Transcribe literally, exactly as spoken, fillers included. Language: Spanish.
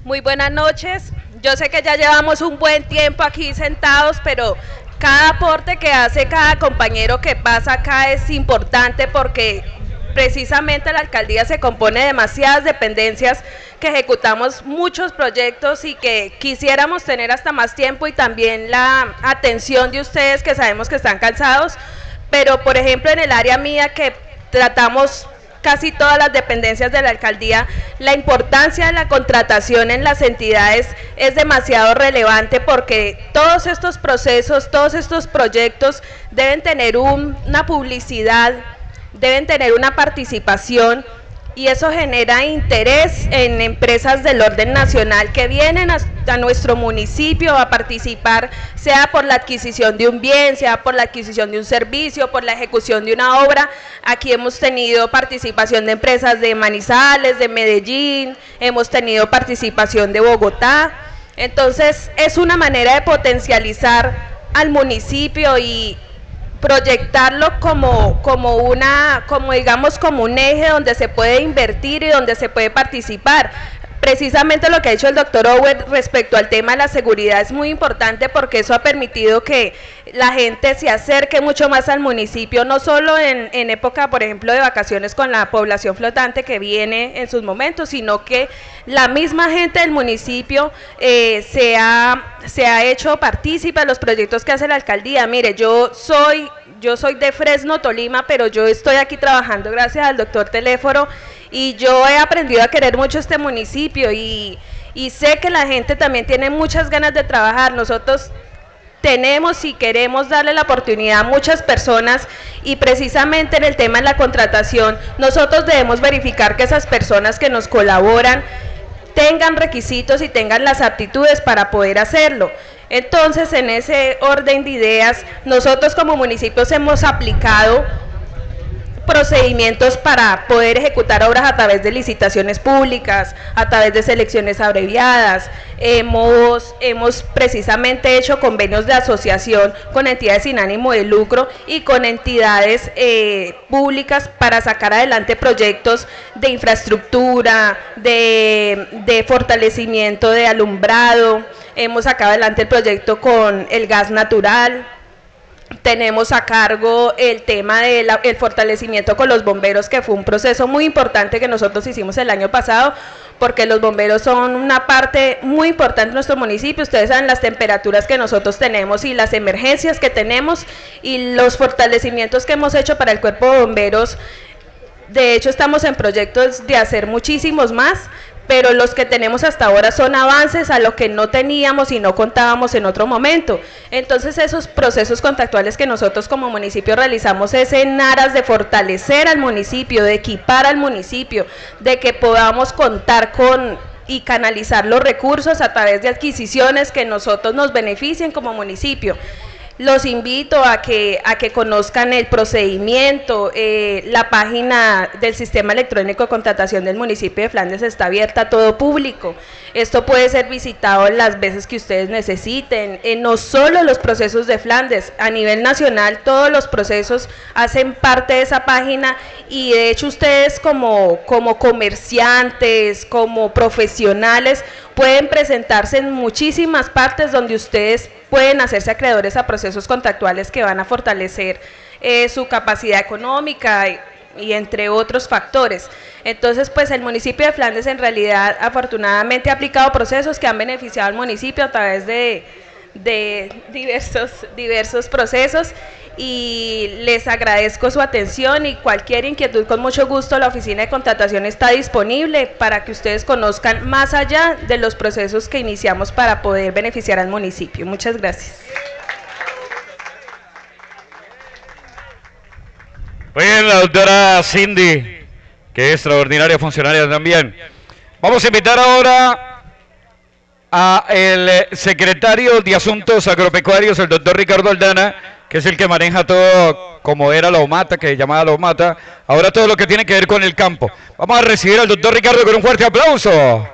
Muy buenas noches. Yo sé que ya llevamos un buen tiempo aquí sentados, pero cada aporte que hace cada compañero que pasa acá es importante porque precisamente la alcaldía se compone de demasiadas dependencias que ejecutamos muchos proyectos y que quisiéramos tener hasta más tiempo, y también la atención de ustedes que sabemos que están cansados, pero por ejemplo en el área mía que tratamos casi todas las dependencias de la alcaldía, la importancia de la contratación en las entidades es demasiado relevante porque todos estos procesos, todos estos proyectos deben tener un, una publicidad, deben tener una participación, y eso genera interés en empresas del orden nacional que vienen a, a nuestro municipio a participar, sea por la adquisición de un bien, sea por la adquisición de un servicio, por la ejecución de una obra. Aquí hemos tenido participación de empresas de Manizales, de Medellín, hemos tenido participación de Bogotá. Entonces es una manera de potencializar al municipio y proyectarlo como, como una, como digamos, como un eje donde se puede invertir y donde se puede participar. Precisamente lo que ha dicho el doctor Owen respecto al tema de la seguridad es muy importante porque eso ha permitido que la gente se acerque mucho más al municipio, no solo en, en época, por ejemplo, de vacaciones con la población flotante que viene en sus momentos, sino que la misma gente del municipio eh, se, ha, se ha hecho partícipe de los proyectos que hace la alcaldía. Mire, yo soy... Yo soy de Fresno, Tolima, pero yo estoy aquí trabajando gracias al doctor Teléforo y yo he aprendido a querer mucho este municipio y, y sé que la gente también tiene muchas ganas de trabajar. Nosotros tenemos y queremos darle la oportunidad a muchas personas y precisamente en el tema de la contratación nosotros debemos verificar que esas personas que nos colaboran tengan requisitos y tengan las aptitudes para poder hacerlo. Entonces, en ese orden de ideas, nosotros como municipios hemos aplicado procedimientos para poder ejecutar obras a través de licitaciones públicas, a través de selecciones abreviadas. Hemos, hemos precisamente hecho convenios de asociación con entidades sin ánimo de lucro y con entidades eh, públicas para sacar adelante proyectos de infraestructura, de, de fortalecimiento de alumbrado. Hemos sacado adelante el proyecto con el gas natural. Tenemos a cargo el tema del fortalecimiento con los bomberos, que fue un proceso muy importante que nosotros hicimos el año pasado, porque los bomberos son una parte muy importante de nuestro municipio. Ustedes saben las temperaturas que nosotros tenemos y las emergencias que tenemos y los fortalecimientos que hemos hecho para el cuerpo de bomberos. De hecho, estamos en proyectos de hacer muchísimos más, pero los que tenemos hasta ahora son avances a lo que no teníamos y no contábamos en otro momento. Entonces esos procesos contractuales que nosotros como municipio realizamos es en aras de fortalecer al municipio, de equipar al municipio, de que podamos contar con y canalizar los recursos a través de adquisiciones que nosotros nos beneficien como municipio. Los invito a que, a que conozcan el procedimiento. Eh, la página del Sistema Electrónico de Contratación del municipio de Flandes está abierta a todo público. Esto puede ser visitado las veces que ustedes necesiten. Eh, no solo los procesos de Flandes, a nivel nacional todos los procesos hacen parte de esa página, y de hecho ustedes como, como comerciantes, como profesionales, pueden presentarse en muchísimas partes donde ustedes pueden hacerse acreedores a procesos contractuales que van a fortalecer eh, su capacidad económica y, y entre otros factores. Entonces, pues el municipio de Flandes en realidad afortunadamente ha aplicado procesos que han beneficiado al municipio a través de, de diversos, diversos procesos, y les agradezco su atención, y cualquier inquietud con mucho gusto la oficina de contratación está disponible para que ustedes conozcan más allá de los procesos que iniciamos para poder beneficiar al municipio. Muchas gracias. Muy bien, la doctora Cindy, que es extraordinaria funcionaria también. Vamos a invitar ahora a el secretario de Asuntos Agropecuarios, el doctor Ricardo Aldana, que es el que maneja todo, como era la OMATA, que llamaba la OMATA, ahora todo lo que tiene que ver con el campo. Vamos a recibir al doctor Ricardo con un fuerte aplauso.